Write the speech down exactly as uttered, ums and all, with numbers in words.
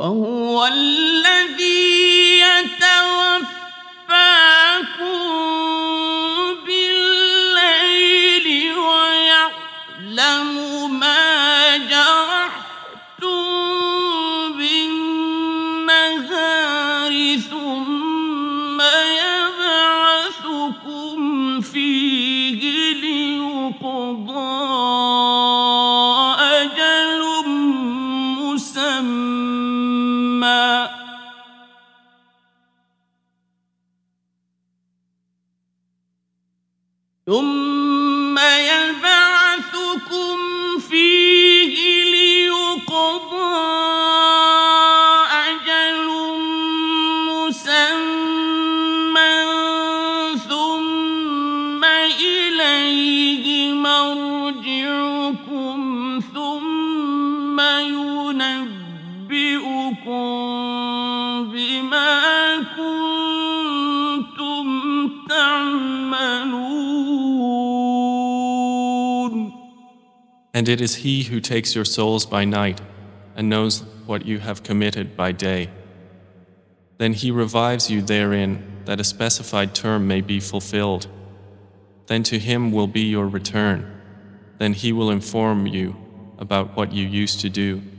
وهو الذي يتوفاكم بالليل ويعلم ما جرحتم بالنهار ثم يبعثكم فيه ليقضى أجل مسمى ثم يبعثكم فيه ليقضى أجل مسمى ثم إليه مرجعكم ثم ينبئكم بما كنتم تعملون. And it is He who takes your souls by night and knows what you have committed by day. Then He revives you therein that a specified term may be fulfilled. Then to Him will be your return. Then He will inform you about what you used to do.